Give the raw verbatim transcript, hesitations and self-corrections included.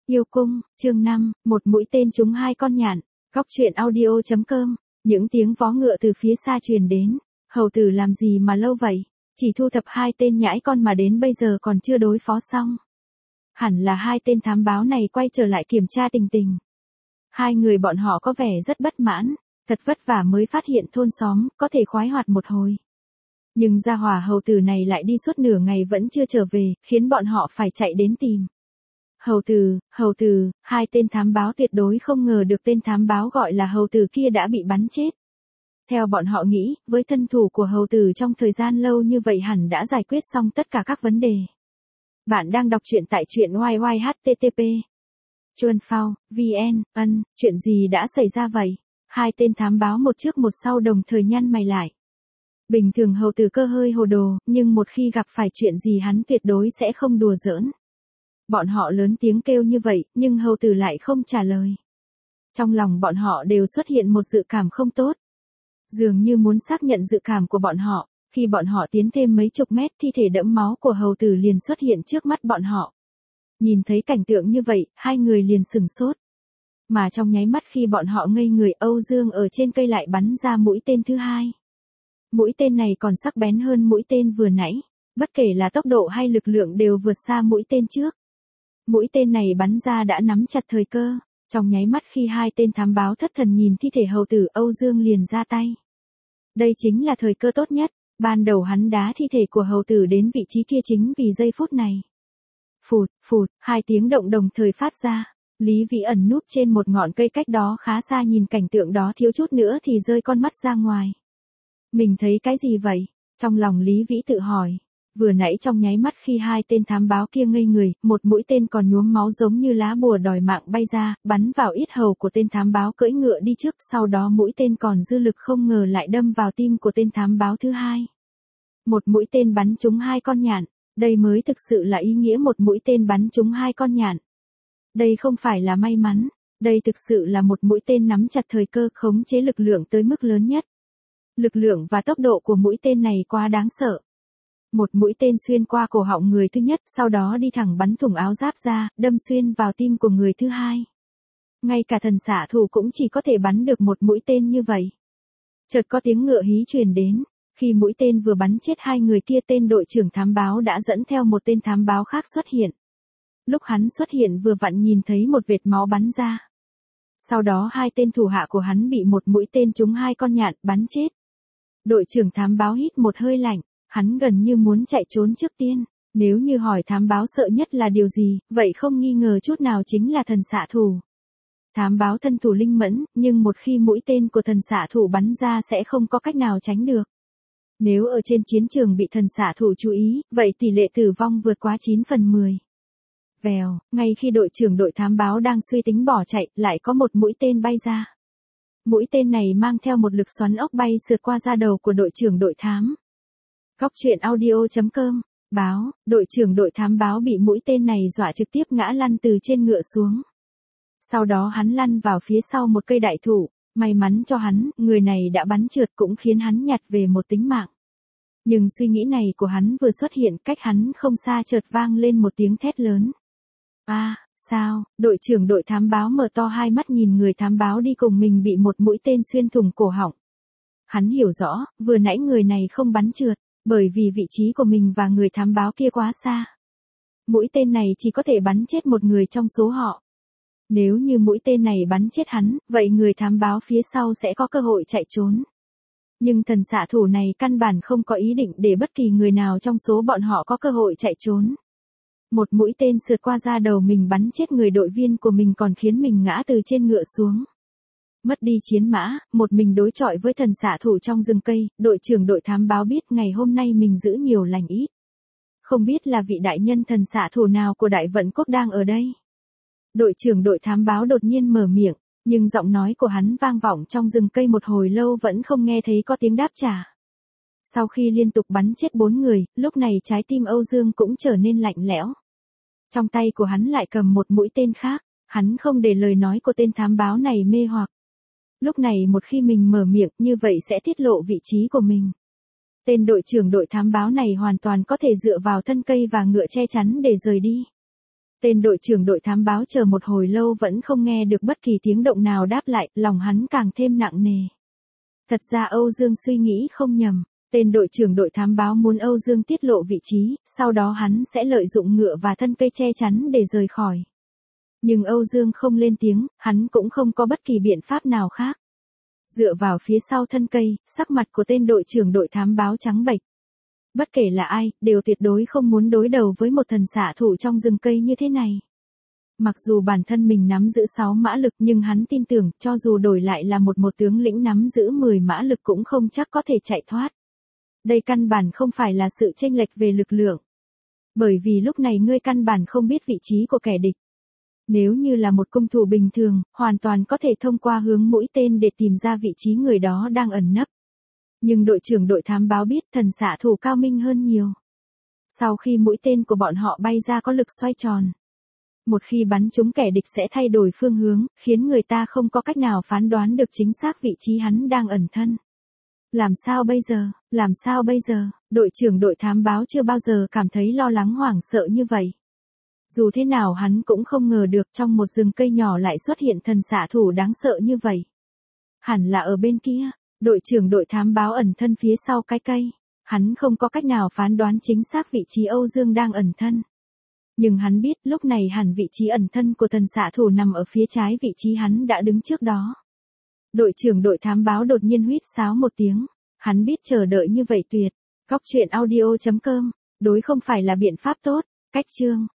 Yêu cung, chương năm, một mũi tên trúng hai con nhạn. Góc truyện audio chấm com. Những tiếng vó ngựa từ phía xa truyền đến. Hầu tử làm gì mà lâu vậy? Chỉ thu thập hai tên nhãi con mà đến bây giờ còn chưa đối phó xong. Hẳn là hai tên thám báo này quay trở lại kiểm tra tình tình. Hai người bọn họ có vẻ rất bất mãn, thật vất vả mới phát hiện thôn xóm, có thể khoái hoạt một hồi. Nhưng gia hỏa hầu tử này lại đi suốt nửa ngày vẫn chưa trở về, khiến bọn họ phải chạy đến tìm. Hầu tử, hầu tử, hai tên thám báo tuyệt đối không ngờ được tên thám báo gọi là hầu tử kia đã bị bắn chết. Theo bọn họ nghĩ, với thân thủ của hầu tử trong thời gian lâu như vậy hẳn đã giải quyết xong tất cả các vấn đề. Bạn đang đọc truyện tại truyện y y h t t p. Chuan Phao, vn, ân, chuyện gì đã xảy ra vậy? Hai tên thám báo một trước một sau đồng thời nhăn mày lại. Bình thường hầu tử cơ hơi hồ đồ, nhưng một khi gặp phải chuyện gì hắn tuyệt đối sẽ không đùa giỡn. Bọn họ lớn tiếng kêu như vậy, nhưng hầu tử lại không trả lời. Trong lòng bọn họ đều xuất hiện một dự cảm không tốt. Dường như muốn xác nhận dự cảm của bọn họ, khi bọn họ tiến thêm mấy chục mét thi thể đẫm máu của hầu tử liền xuất hiện trước mắt bọn họ. Nhìn thấy cảnh tượng như vậy, hai người liền sửng sốt. Mà trong nháy mắt khi bọn họ ngây người, Âu Dương ở trên cây lại bắn ra mũi tên thứ hai. Mũi tên này còn sắc bén hơn mũi tên vừa nãy, bất kể là tốc độ hay lực lượng đều vượt xa mũi tên trước. Mũi tên này bắn ra đã nắm chặt thời cơ, trong nháy mắt khi hai tên thám báo thất thần nhìn thi thể hầu tử, Âu Dương liền ra tay. Đây chính là thời cơ tốt nhất, ban đầu hắn đá thi thể của hầu tử đến vị trí kia chính vì giây phút này. Phụt, phụt, hai tiếng động đồng thời phát ra. Lý Vĩ ẩn núp trên một ngọn cây cách đó khá xa nhìn cảnh tượng đó thiếu chút nữa thì rơi con mắt ra ngoài. Mình thấy cái gì vậy? Trong lòng Lý Vĩ tự hỏi. Vừa nãy trong nháy mắt khi hai tên thám báo kia ngây người, một mũi tên còn nhuốm máu giống như lá bùa đòi mạng bay ra, bắn vào yết hầu của tên thám báo cưỡi ngựa đi trước, sau đó mũi tên còn dư lực không ngờ lại đâm vào tim của tên thám báo thứ hai. Một mũi tên bắn trúng hai con nhạn, đây mới thực sự là ý nghĩa một mũi tên bắn trúng hai con nhạn. Đây không phải là may mắn, đây thực sự là một mũi tên nắm chặt thời cơ, khống chế lực lượng tới mức lớn nhất. Lực lượng và tốc độ của mũi tên này quá đáng sợ. Một mũi tên xuyên qua cổ họng người thứ nhất, sau đó đi thẳng bắn thủng áo giáp ra, đâm xuyên vào tim của người thứ hai. Ngay cả thần xạ thủ cũng chỉ có thể bắn được một mũi tên như vậy. Chợt có tiếng ngựa hí truyền đến, khi mũi tên vừa bắn chết hai người kia, tên đội trưởng thám báo đã dẫn theo một tên thám báo khác xuất hiện. Lúc hắn xuất hiện vừa vặn nhìn thấy một vệt máu bắn ra. Sau đó hai tên thủ hạ của hắn bị một mũi tên trúng hai con nhạn, bắn chết. Đội trưởng thám báo hít một hơi lạnh, hắn gần như muốn chạy trốn trước tiên. Nếu như hỏi thám báo sợ nhất là điều gì, vậy không nghi ngờ chút nào chính là thần xạ thủ. Thám báo thân thủ linh mẫn, nhưng một khi mũi tên của thần xạ thủ bắn ra sẽ không có cách nào tránh được. Nếu ở trên chiến trường bị thần xạ thủ chú ý, vậy tỷ lệ tử vong vượt quá chín phần mười. Vèo, ngay khi đội trưởng đội thám báo đang suy tính bỏ chạy, lại có một mũi tên bay ra. Mũi tên này mang theo một lực xoắn ốc bay sượt qua da đầu của đội trưởng đội thám. Góc truyện audio chấm com, báo, đội trưởng đội thám báo bị mũi tên này dọa trực tiếp ngã lăn từ trên ngựa xuống. Sau đó hắn lăn vào phía sau một cây đại thụ, may mắn cho hắn, người này đã bắn trượt cũng khiến hắn nhặt về một tính mạng. Nhưng suy nghĩ này của hắn vừa xuất hiện, cách hắn không xa chợt vang lên một tiếng thét lớn. A, à, sao? Đội trưởng đội thám báo mở to hai mắt nhìn người thám báo đi cùng mình bị một mũi tên xuyên thủng cổ họng. Hắn hiểu rõ, vừa nãy người này không bắn trượt, bởi vì vị trí của mình và người thám báo kia quá xa. Mũi tên này chỉ có thể bắn chết một người trong số họ. Nếu như mũi tên này bắn chết hắn, vậy người thám báo phía sau sẽ có cơ hội chạy trốn. Nhưng thần xạ thủ này căn bản không có ý định để bất kỳ người nào trong số bọn họ có cơ hội chạy trốn. Một mũi tên sượt qua da đầu mình bắn chết người đội viên của mình còn khiến mình ngã từ trên ngựa xuống. Mất đi chiến mã, một mình đối chọi với thần xạ thủ trong rừng cây, đội trưởng đội thám báo biết ngày hôm nay mình giữ nhiều lành ít. Không biết là vị đại nhân thần xạ thủ nào của Đại Vận Quốc đang ở đây. Đội trưởng đội thám báo đột nhiên mở miệng, nhưng giọng nói của hắn vang vọng trong rừng cây một hồi lâu vẫn không nghe thấy có tiếng đáp trả. Sau khi liên tục bắn chết bốn người, lúc này trái tim Âu Dương cũng trở nên lạnh lẽo. Trong tay của hắn lại cầm một mũi tên khác, hắn không để lời nói của tên thám báo này mê hoặc. Lúc này một khi mình mở miệng như vậy sẽ tiết lộ vị trí của mình. Tên đội trưởng đội thám báo này hoàn toàn có thể dựa vào thân cây và ngựa che chắn để rời đi. Tên đội trưởng đội thám báo chờ một hồi lâu vẫn không nghe được bất kỳ tiếng động nào đáp lại, lòng hắn càng thêm nặng nề. Thật ra Âu Dương suy nghĩ không nhầm, tên đội trưởng đội thám báo muốn Âu Dương tiết lộ vị trí, sau đó hắn sẽ lợi dụng ngựa và thân cây che chắn để rời khỏi. Nhưng Âu Dương không lên tiếng, hắn cũng không có bất kỳ biện pháp nào khác. Dựa vào phía sau thân cây, sắc mặt của tên đội trưởng đội thám báo trắng bệch. Bất kể là ai, đều tuyệt đối không muốn đối đầu với một thần xạ thủ trong rừng cây như thế này. Mặc dù bản thân mình nắm giữ sáu mã lực nhưng hắn tin tưởng cho dù đổi lại là một một tướng lĩnh nắm giữ mười mã lực cũng không chắc có thể chạy thoát. Đây căn bản không phải là sự chênh lệch về lực lượng. Bởi vì lúc này ngươi căn bản không biết vị trí của kẻ địch. Nếu như là một cung thủ bình thường, hoàn toàn có thể thông qua hướng mũi tên để tìm ra vị trí người đó đang ẩn nấp. Nhưng đội trưởng đội thám báo biết thần xạ thủ cao minh hơn nhiều. Sau khi mũi tên của bọn họ bay ra có lực xoay tròn. Một khi bắn trúng kẻ địch sẽ thay đổi phương hướng, khiến người ta không có cách nào phán đoán được chính xác vị trí hắn đang ẩn thân. Làm sao bây giờ, làm sao bây giờ, đội trưởng đội thám báo chưa bao giờ cảm thấy lo lắng hoảng sợ như vậy. Dù thế nào hắn cũng không ngờ được trong một rừng cây nhỏ lại xuất hiện thần xạ thủ đáng sợ như vậy. Hẳn là ở bên kia, đội trưởng đội thám báo ẩn thân phía sau cái cây. Hắn không có cách nào phán đoán chính xác vị trí Âu Dương đang ẩn thân. Nhưng hắn biết lúc này hẳn vị trí ẩn thân của thần xạ thủ nằm ở phía trái vị trí hắn đã đứng trước đó. Đội trưởng đội thám báo đột nhiên huýt sáo một tiếng. Hắn biết chờ đợi như vậy tuyệt. Góc truyện audio chấm com. Đối không phải là biện pháp tốt. Cách chương.